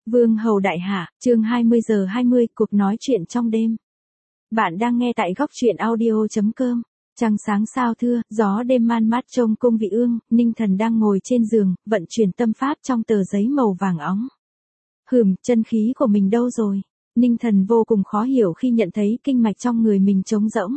Vương hầu đại hạ, chương 20 giờ 20, cuộc nói chuyện trong đêm. Bạn đang nghe tại góc truyện audio.com. Trăng sáng sao thưa, gió đêm man mát trong cung vị ương, Ninh Thần đang ngồi trên giường, vận chuyển tâm pháp trong tờ giấy màu vàng óng. Chân khí của mình đâu rồi? Ninh Thần vô cùng khó hiểu khi nhận thấy kinh mạch trong người mình trống rỗng.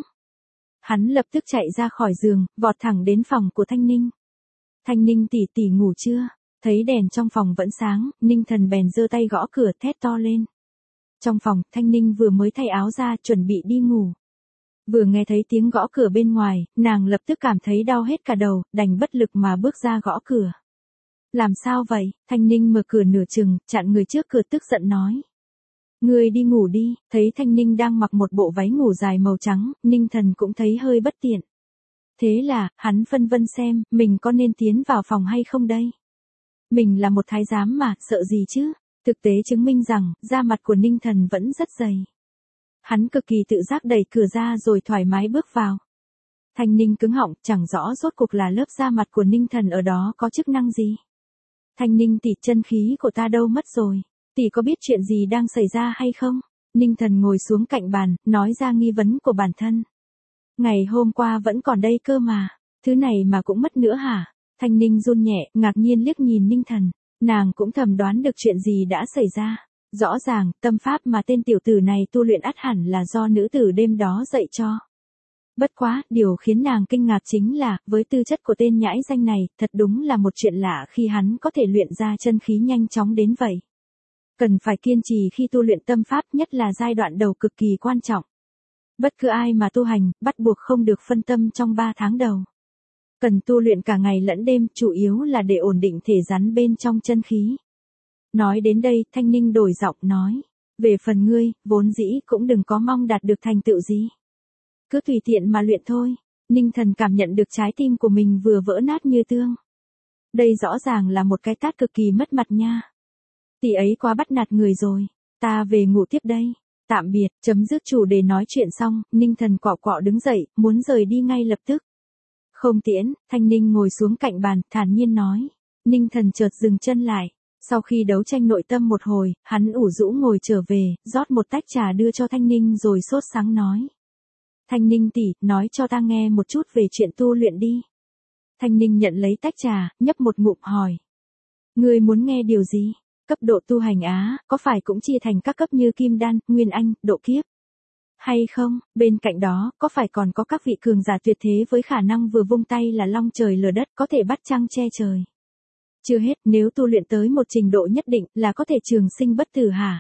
Hắn lập tức chạy ra khỏi giường, vọt thẳng đến phòng của Thanh Ninh. Thanh Ninh tỷ tỷ ngủ chưa? Thấy đèn trong phòng vẫn sáng, Ninh Thần bèn giơ tay gõ cửa thét to lên. Trong phòng, Thanh Ninh vừa mới thay áo ra chuẩn bị đi ngủ. Vừa nghe thấy tiếng gõ cửa bên ngoài, nàng lập tức cảm thấy đau hết cả đầu, đành bất lực mà bước ra gõ cửa. Làm sao vậy? Thanh Ninh mở cửa nửa chừng, chặn người trước cửa tức giận nói. Ngươi đi ngủ đi. Thấy Thanh Ninh đang mặc một bộ váy ngủ dài màu trắng, Ninh Thần cũng thấy hơi bất tiện. Thế là, hắn phân vân xem, mình có nên tiến vào phòng hay không đây? Mình là một thái giám mà, sợ gì chứ? Thực tế chứng minh rằng, da mặt của Ninh Thần vẫn rất dày. Hắn cực kỳ tự giác đẩy cửa ra rồi thoải mái bước vào. Thanh Ninh cứng họng, chẳng rõ rốt cuộc là lớp da mặt của Ninh Thần ở đó có chức năng gì. Thanh Ninh tỷ, chân khí của ta đâu mất rồi? Tỷ có biết chuyện gì đang xảy ra hay không? Ninh Thần ngồi xuống cạnh bàn, nói ra nghi vấn của bản thân. Ngày hôm qua vẫn còn đây cơ mà, thứ này mà cũng mất nữa hả? Thanh Ninh run nhẹ, ngạc nhiên liếc nhìn Ninh Thần, nàng cũng thầm đoán được chuyện gì đã xảy ra. Rõ ràng, tâm pháp mà tên tiểu tử này tu luyện ắt hẳn là do nữ tử đêm đó dạy cho. Bất quá, điều khiến nàng kinh ngạc chính là, với tư chất của tên nhãi danh này, thật đúng là một chuyện lạ khi hắn có thể luyện ra chân khí nhanh chóng đến vậy. Cần phải kiên trì khi tu luyện tâm pháp, nhất là giai đoạn đầu cực kỳ quan trọng. Bất cứ ai mà tu hành, bắt buộc không được phân tâm trong 3 tháng đầu. Cần tu luyện cả ngày lẫn đêm, chủ yếu là để ổn định thể rắn bên trong chân khí. Nói đến đây, Thanh Ninh đổi giọng nói. Về phần ngươi, vốn dĩ cũng đừng có mong đạt được thành tựu gì. Cứ tùy tiện mà luyện thôi. Ninh Thần cảm nhận được trái tim của mình vừa vỡ nát như tương. Đây rõ ràng là một cái tát cực kỳ mất mặt nha. Tỷ ấy quá bắt nạt người rồi. Ta về ngủ tiếp đây. Tạm biệt, chấm dứt chủ đề nói chuyện xong, Ninh Thần quọ quọ đứng dậy, muốn rời đi ngay lập tức. Không tiễn, Thanh Ninh ngồi xuống cạnh bàn, thản nhiên nói. Ninh Thần chợt dừng chân lại. Sau khi đấu tranh nội tâm một hồi, hắn ủ rũ ngồi trở về, rót một tách trà đưa cho Thanh Ninh rồi sốt sắng nói. Thanh Ninh tỷ, nói cho ta nghe một chút về chuyện tu luyện đi. Thanh Ninh nhận lấy tách trà, nhấp một ngụm hỏi. Ngươi muốn nghe điều gì? Cấp độ tu hành á, có phải cũng chia thành các cấp như Kim Đan, Nguyên Anh, Độ Kiếp? Hay không, bên cạnh đó, có phải còn có các vị cường giả tuyệt thế với khả năng vừa vung tay là long trời lở đất, có thể bắt trăng che trời? Chưa hết, nếu tu luyện tới một trình độ nhất định là có thể trường sinh bất tử hả?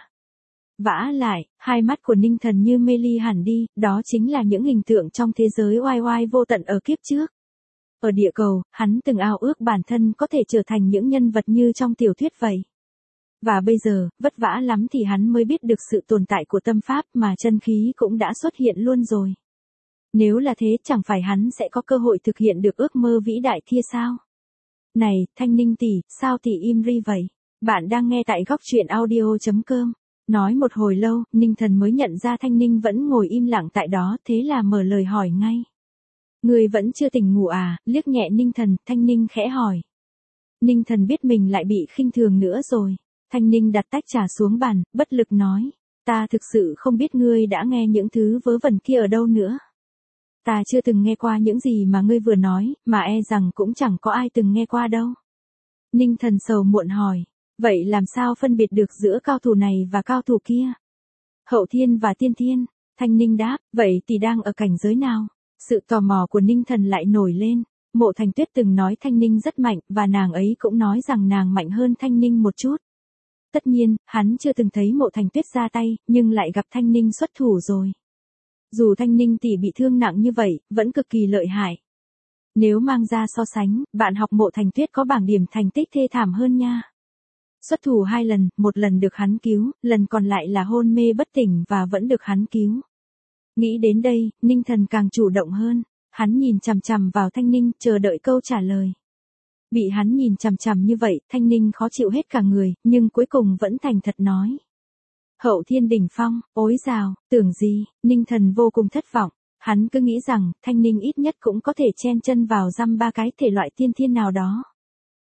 Vả lại, hai mắt của Ninh Thần như mê ly hẳn đi, đó chính là những hình tượng trong thế giới oai oai vô tận ở kiếp trước. Ở địa cầu, hắn từng ao ước bản thân có thể trở thành những nhân vật như trong tiểu thuyết vậy. Và bây giờ, vất vả lắm thì hắn mới biết được sự tồn tại của tâm pháp mà chân khí cũng đã xuất hiện luôn rồi. Nếu là thế, chẳng phải hắn sẽ có cơ hội thực hiện được ước mơ vĩ đại kia sao? Này, Thanh Ninh tỷ, sao tỷ im ri vậy? Bạn đang nghe tại góc truyện audio.com. Nói một hồi lâu, Ninh Thần mới nhận ra Thanh Ninh vẫn ngồi im lặng tại đó, thế là mở lời hỏi ngay. Người vẫn chưa tỉnh ngủ à? Liếc nhẹ Ninh Thần, Thanh Ninh khẽ hỏi. Ninh Thần biết mình lại bị khinh thường nữa rồi. Thanh Ninh đặt tách trà xuống bàn, bất lực nói. Ta thực sự không biết ngươi đã nghe những thứ vớ vẩn kia ở đâu nữa. Ta chưa từng nghe qua những gì mà ngươi vừa nói, mà e rằng cũng chẳng có ai từng nghe qua đâu. Ninh Thần sầu muộn hỏi. Vậy làm sao phân biệt được giữa cao thủ này và cao thủ kia? Hậu thiên và tiên thiên. Thanh Ninh đáp, vậy thì đang ở cảnh giới nào? Sự tò mò của Ninh Thần lại nổi lên. Mộ Thành Tuyết từng nói Thanh Ninh rất mạnh, và nàng ấy cũng nói rằng nàng mạnh hơn Thanh Ninh một chút. Tất nhiên, hắn chưa từng thấy Mộ Thành Tuyết ra tay, nhưng lại gặp Thanh Ninh xuất thủ rồi. Dù Thanh Ninh tỷ bị thương nặng như vậy, vẫn cực kỳ lợi hại. Nếu mang ra so sánh, bạn học Mộ Thành Tuyết có bảng điểm thành tích thê thảm hơn nha. Xuất thủ 2 lần, một lần được hắn cứu, lần còn lại là hôn mê bất tỉnh và vẫn được hắn cứu. Nghĩ đến đây, Ninh Thần càng chủ động hơn. Hắn nhìn chằm chằm vào Thanh Ninh, chờ đợi câu trả lời. Bị hắn nhìn chằm chằm như vậy, Thanh Ninh khó chịu hết cả người, nhưng cuối cùng vẫn thành thật nói. Hậu thiên đỉnh phong, ối dào, tưởng gì? Ninh Thần vô cùng thất vọng. Hắn cứ nghĩ rằng, Thanh Ninh ít nhất cũng có thể chen chân vào dăm 3 cái thể loại tiên thiên nào đó.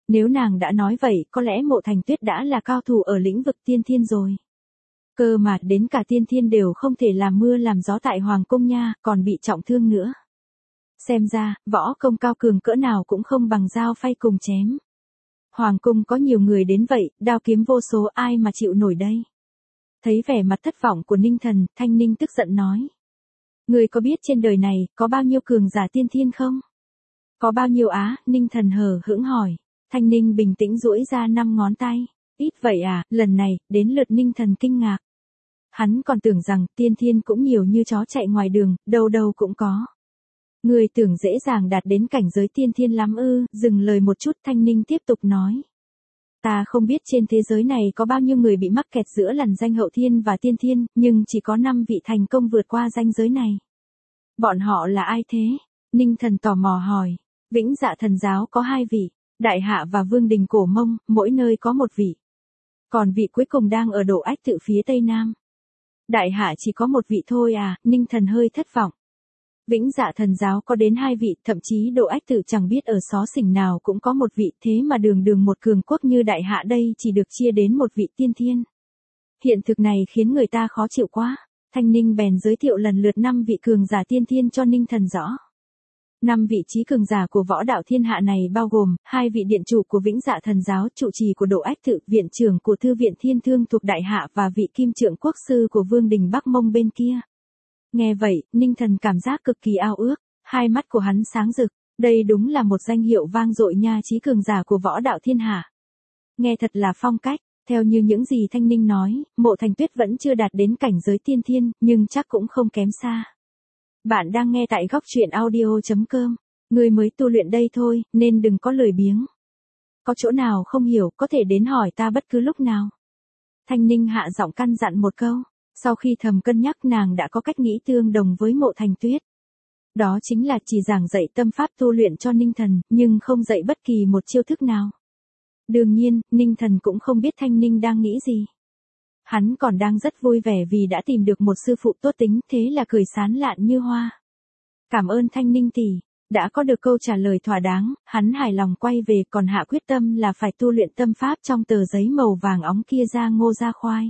Nếu nàng đã nói vậy, có lẽ Mộ Thành Tuyết đã là cao thủ ở lĩnh vực tiên thiên rồi. Cơ mà đến cả tiên thiên đều không thể làm mưa làm gió tại Hoàng Cung nha, còn bị trọng thương nữa. Xem ra, võ công cao cường cỡ nào cũng không bằng dao phay cùng chém. Hoàng Cung có nhiều người đến vậy, đao kiếm vô số, ai mà chịu nổi đây. Thấy vẻ mặt thất vọng của Ninh Thần, Thanh Ninh tức giận nói. Người có biết trên đời này, có bao nhiêu cường giả tiên thiên không? Có bao nhiêu á? Ninh Thần hờ hững hỏi. Thanh Ninh bình tĩnh duỗi ra 5 ngón tay. Ít vậy à? Lần này, đến lượt Ninh Thần kinh ngạc. Hắn còn tưởng rằng tiên thiên cũng nhiều như chó chạy ngoài đường, đâu đâu cũng có. Người tưởng dễ dàng đạt đến cảnh giới tiên thiên lắm ư? Dừng lời một chút, Thanh Ninh tiếp tục nói. Ta không biết trên thế giới này có bao nhiêu người bị mắc kẹt giữa lằn danh hậu thiên và tiên thiên, nhưng chỉ có 5 vị thành công vượt qua ranh giới này. Bọn họ là ai thế? Ninh Thần tò mò hỏi. Vĩnh Dạ Thần Giáo có 2 vị, Đại Hạ và Vương Đình Cổ Mông, mỗi nơi có 1 vị. Còn vị cuối cùng đang ở Độ Ách Tự phía Tây Nam. Đại Hạ chỉ có 1 vị thôi à? Ninh Thần hơi thất vọng. Vĩnh Dạ Thần Giáo có đến 2 vị, thậm chí Độ Ách Tự chẳng biết ở xó xỉnh nào cũng có 1 vị, thế mà đường đường một cường quốc như Đại Hạ đây chỉ được chia đến 1 vị tiên thiên. Hiện thực này khiến người ta khó chịu quá. Thanh Ninh bèn giới thiệu lần lượt 5 vị cường giả tiên thiên cho Ninh Thần rõ. 5 vị trí cường giả của võ đạo thiên hạ này bao gồm 2 vị điện chủ của Vĩnh Dạ Thần Giáo, trụ trì của Độ Ách Tự, viện trưởng của Thư viện Thiên Thương thuộc Đại Hạ và vị kim trượng quốc sư của Vương Đình Bắc Mông bên kia. Nghe vậy, Ninh Thần cảm giác cực kỳ ao ước, hai mắt của hắn sáng rực, đây đúng là một danh hiệu vang dội nha, trí cường giả của võ đạo thiên hạ. Nghe thật là phong cách, theo như những gì Thanh Ninh nói, Mộ Thành Tuyết vẫn chưa đạt đến cảnh giới tiên thiên, nhưng chắc cũng không kém xa. Bạn đang nghe tại góc truyện audio.com, người mới tu luyện đây thôi, nên đừng có lười biếng. Có chỗ nào không hiểu, có thể đến hỏi ta bất cứ lúc nào. Thanh Ninh hạ giọng căn dặn một câu. Sau khi thầm cân nhắc, nàng đã có cách nghĩ tương đồng với Mộ Thành Tuyết. Đó chính là chỉ giảng dạy tâm pháp tu luyện cho Ninh Thần, nhưng không dạy bất kỳ một chiêu thức nào. Đương nhiên, Ninh Thần cũng không biết Thanh Ninh đang nghĩ gì. Hắn còn đang rất vui vẻ vì đã tìm được một sư phụ tốt tính, thế là cười sán lạn như hoa. Cảm ơn Thanh Ninh tỷ, đã có được câu trả lời thỏa đáng, hắn hài lòng quay về, còn hạ quyết tâm là phải tu luyện tâm pháp trong tờ giấy màu vàng óng kia ra ngô ra khoai.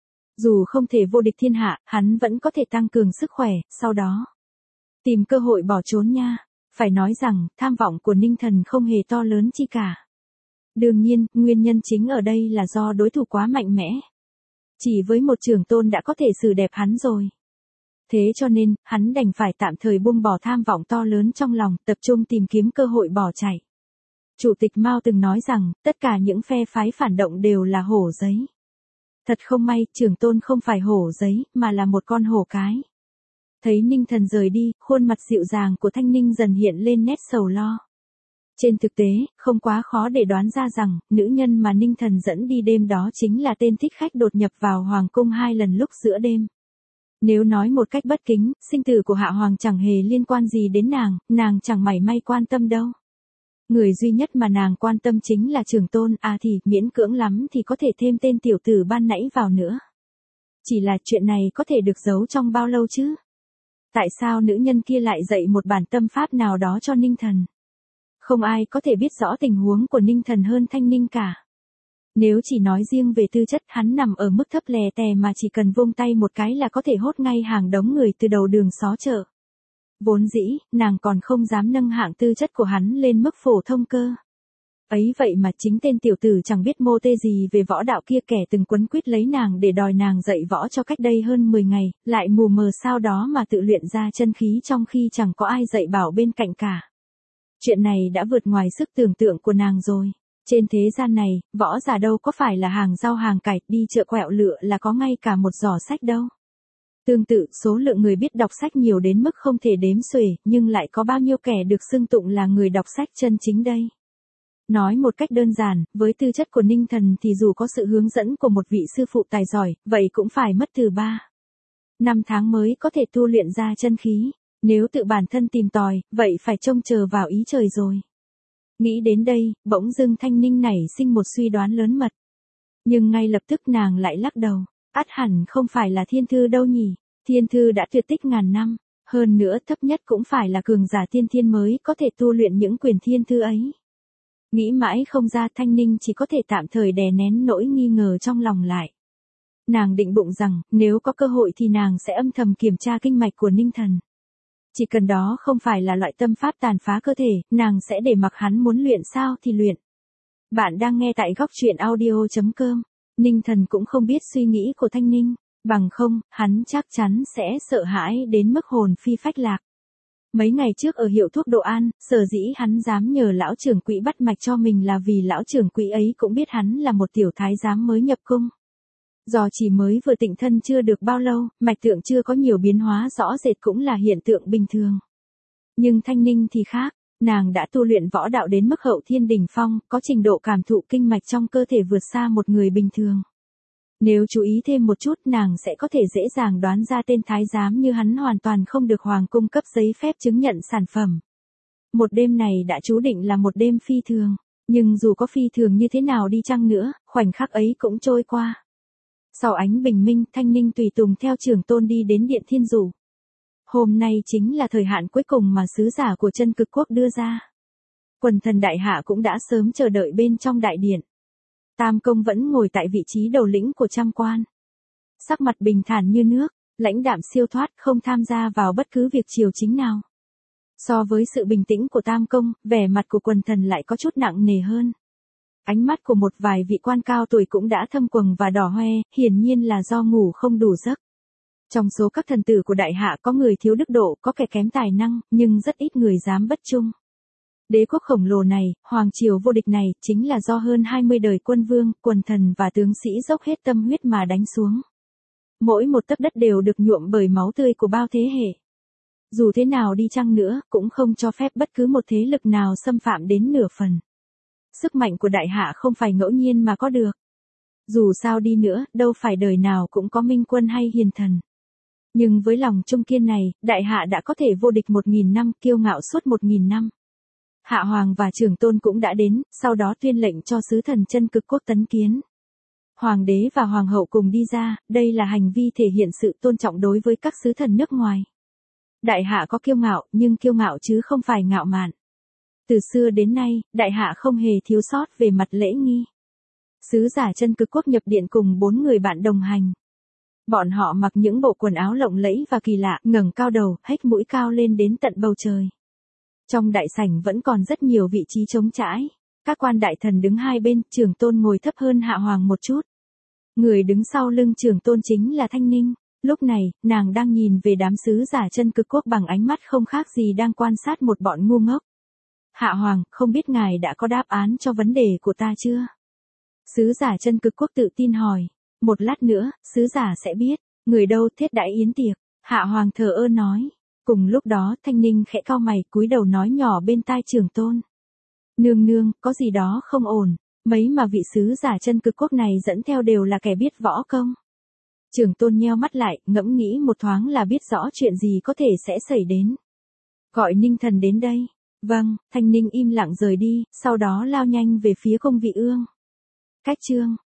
Dù không thể vô địch thiên hạ, hắn vẫn có thể tăng cường sức khỏe, sau đó tìm cơ hội bỏ trốn nha. Phải nói rằng, tham vọng của Ninh Thần không hề to lớn chi cả. Đương nhiên, nguyên nhân chính ở đây là do đối thủ quá mạnh mẽ. Chỉ với một trưởng tôn đã có thể xử đẹp hắn rồi. Thế cho nên, hắn đành phải tạm thời buông bỏ tham vọng to lớn trong lòng, tập trung tìm kiếm cơ hội bỏ chạy. Chủ tịch Mao từng nói rằng, tất cả những phe phái phản động đều là hổ giấy. Thật không may, trưởng tôn không phải hổ giấy, mà là một con hổ cái. Thấy Ninh Thần rời đi, khuôn mặt dịu dàng của Thanh Ninh dần hiện lên nét sầu lo. Trên thực tế, không quá khó để đoán ra rằng, nữ nhân mà Ninh Thần dẫn đi đêm đó chính là tên thích khách đột nhập vào Hoàng Cung 2 lần lúc giữa đêm. Nếu nói một cách bất kính, sinh tử của Hạ Hoàng chẳng hề liên quan gì đến nàng chẳng mảy may quan tâm đâu. Người duy nhất mà nàng quan tâm chính là trưởng tôn, thì miễn cưỡng lắm thì có thể thêm tên tiểu tử ban nãy vào nữa. Chỉ là chuyện này có thể được giấu trong bao lâu chứ? Tại sao nữ nhân kia lại dạy một bản tâm pháp nào đó cho Ninh Thần? Không ai có thể biết rõ tình huống của Ninh Thần hơn Thanh Ninh cả. Nếu chỉ nói riêng về tư chất, hắn nằm ở mức thấp lè tè mà chỉ cần vung tay một cái là có thể hốt ngay hàng đống người từ đầu đường xó chợ. Vốn dĩ, nàng còn không dám nâng hạng tư chất của hắn lên mức phổ thông cơ. Ấy vậy mà chính tên tiểu tử chẳng biết mô tê gì về võ đạo kia, kẻ từng quấn quýt lấy nàng để đòi nàng dạy võ cho cách đây hơn 10 ngày, lại mù mờ sao đó mà tự luyện ra chân khí trong khi chẳng có ai dạy bảo bên cạnh cả. Chuyện này đã vượt ngoài sức tưởng tượng của nàng rồi. Trên thế gian này, võ giả đâu có phải là hàng rau hàng cải, đi chợ quẹo lựa là có ngay cả một giỏ sách đâu. Tương tự, số lượng người biết đọc sách nhiều đến mức không thể đếm xuể, nhưng lại có bao nhiêu kẻ được xưng tụng là người đọc sách chân chính đây. Nói một cách đơn giản, với tư chất của Ninh Thần thì dù có sự hướng dẫn của một vị sư phụ tài giỏi, vậy cũng phải mất từ 3-5 tháng mới có thể tu luyện ra chân khí. Nếu tự bản thân tìm tòi, vậy phải trông chờ vào ý trời rồi. Nghĩ đến đây, bỗng dưng Thanh Ninh nảy sinh một suy đoán lớn mật. Nhưng ngay lập tức nàng lại lắc đầu. Ắt hẳn không phải là Thiên Thư đâu nhỉ. Thiên Thư đã tuyệt tích ngàn năm. Hơn nữa thấp nhất cũng phải là cường giả tiên thiên mới có thể tu luyện những quyền Thiên Thư ấy. Nghĩ mãi không ra, Thanh Ninh chỉ có thể tạm thời đè nén nỗi nghi ngờ trong lòng lại. Nàng định bụng rằng, nếu có cơ hội thì nàng sẽ âm thầm kiểm tra kinh mạch của Ninh Thần. Chỉ cần đó không phải là loại tâm pháp tàn phá cơ thể, nàng sẽ để mặc hắn muốn luyện sao thì luyện. Bạn đang nghe tại góc truyện audio.com. Ninh Thần cũng không biết suy nghĩ của Thanh Ninh, bằng không, hắn chắc chắn sẽ sợ hãi đến mức hồn phi phách lạc. Mấy ngày trước ở hiệu thuốc Độ An, sở dĩ hắn dám nhờ lão trưởng quỹ bắt mạch cho mình là vì lão trưởng quỹ ấy cũng biết hắn là một tiểu thái giám mới nhập cung. Do chỉ mới vừa tịnh thân chưa được bao lâu, mạch tượng chưa có nhiều biến hóa rõ rệt cũng là hiện tượng bình thường. Nhưng Thanh Ninh thì khác, nàng đã tu luyện võ đạo đến mức hậu thiên đỉnh phong, có trình độ cảm thụ kinh mạch trong cơ thể vượt xa một người bình thường. Nếu chú ý thêm một chút, nàng sẽ có thể dễ dàng đoán ra tên thái giám như hắn hoàn toàn không được hoàng cung cấp giấy phép chứng nhận sản phẩm. Một đêm này đã chú định là một đêm phi thường, nhưng dù có phi thường như thế nào đi chăng nữa, khoảnh khắc ấy cũng trôi qua. Sau ánh bình minh, Thanh Ninh tùy tùng theo trưởng tôn đi đến điện Thiên Dụ. Hôm nay chính là thời hạn cuối cùng mà sứ giả của Chân Cực Quốc đưa ra. Quần thần đại hạ cũng đã sớm chờ đợi bên trong đại điện. Tam Công vẫn ngồi tại vị trí đầu lĩnh của trăm quan. Sắc mặt bình thản như nước, lãnh đạm siêu thoát, không tham gia vào bất cứ việc triều chính nào. So với sự bình tĩnh của Tam Công, vẻ mặt của quần thần lại có chút nặng nề hơn. Ánh mắt của một vài vị quan cao tuổi cũng đã thâm quầng và đỏ hoe, hiển nhiên là do ngủ không đủ giấc. Trong số các thần tử của đại hạ có người thiếu đức độ, có kẻ kém tài năng, nhưng rất ít người dám bất trung. Đế quốc khổng lồ này, hoàng triều vô địch này, chính là do hơn 20 đời quân vương, quần thần và tướng sĩ dốc hết tâm huyết mà đánh xuống. Mỗi một tấc đất đều được nhuộm bởi máu tươi của bao thế hệ. Dù thế nào đi chăng nữa, cũng không cho phép bất cứ một thế lực nào xâm phạm đến nửa phần. Sức mạnh của đại hạ không phải ngẫu nhiên mà có được. Dù sao đi nữa, đâu phải đời nào cũng có minh quân hay hiền thần. Nhưng với lòng trung kiên này, đại hạ đã có thể vô địch 1000 năm, kiêu ngạo suốt 1000 năm. Hạ hoàng và trưởng tôn cũng đã đến, sau đó tuyên lệnh cho sứ thần Chân Cực Quốc tấn kiến. Hoàng đế và hoàng hậu cùng đi ra, đây là hành vi thể hiện sự tôn trọng đối với các sứ thần nước ngoài. Đại hạ có kiêu ngạo, nhưng kiêu ngạo chứ không phải ngạo mạn. Từ xưa đến nay, đại hạ không hề thiếu sót về mặt lễ nghi. Sứ giả Chân Cực Quốc nhập điện cùng 4 người bạn đồng hành. Bọn họ mặc những bộ quần áo lộng lẫy và kỳ lạ, ngẩng cao đầu, hếch mũi cao lên đến tận bầu trời. Trong đại sảnh vẫn còn rất nhiều vị trí trống trải. Các quan đại thần đứng hai bên, trưởng tôn ngồi thấp hơn hạ hoàng một chút. Người đứng sau lưng trưởng tôn chính là Thanh Ninh. Lúc này, nàng đang nhìn về đám sứ giả Chân Cực Quốc bằng ánh mắt không khác gì đang quan sát một bọn ngu ngốc. Hạ hoàng, không biết ngài đã có đáp án cho vấn đề của ta chưa? Sứ giả Chân Cực Quốc tự tin hỏi. Một lát nữa, sứ giả sẽ biết. Người đâu thiết đãi yến tiệc? Hạ hoàng thờ ơ nói. Cùng lúc đó, Thanh Ninh khẽ cau mày, cúi đầu nói nhỏ bên tai trưởng tôn. Nương nương, có gì đó không ổn. Mấy mà vị sứ giả Chân Cực Quốc này dẫn theo đều là kẻ biết võ công. Trưởng tôn nheo mắt lại, ngẫm nghĩ một thoáng là biết rõ chuyện gì có thể sẽ xảy đến. Gọi Ninh Thần đến đây. Vâng, Thanh Ninh im lặng rời đi, sau đó lao nhanh về phía cung vị ương. Cách chương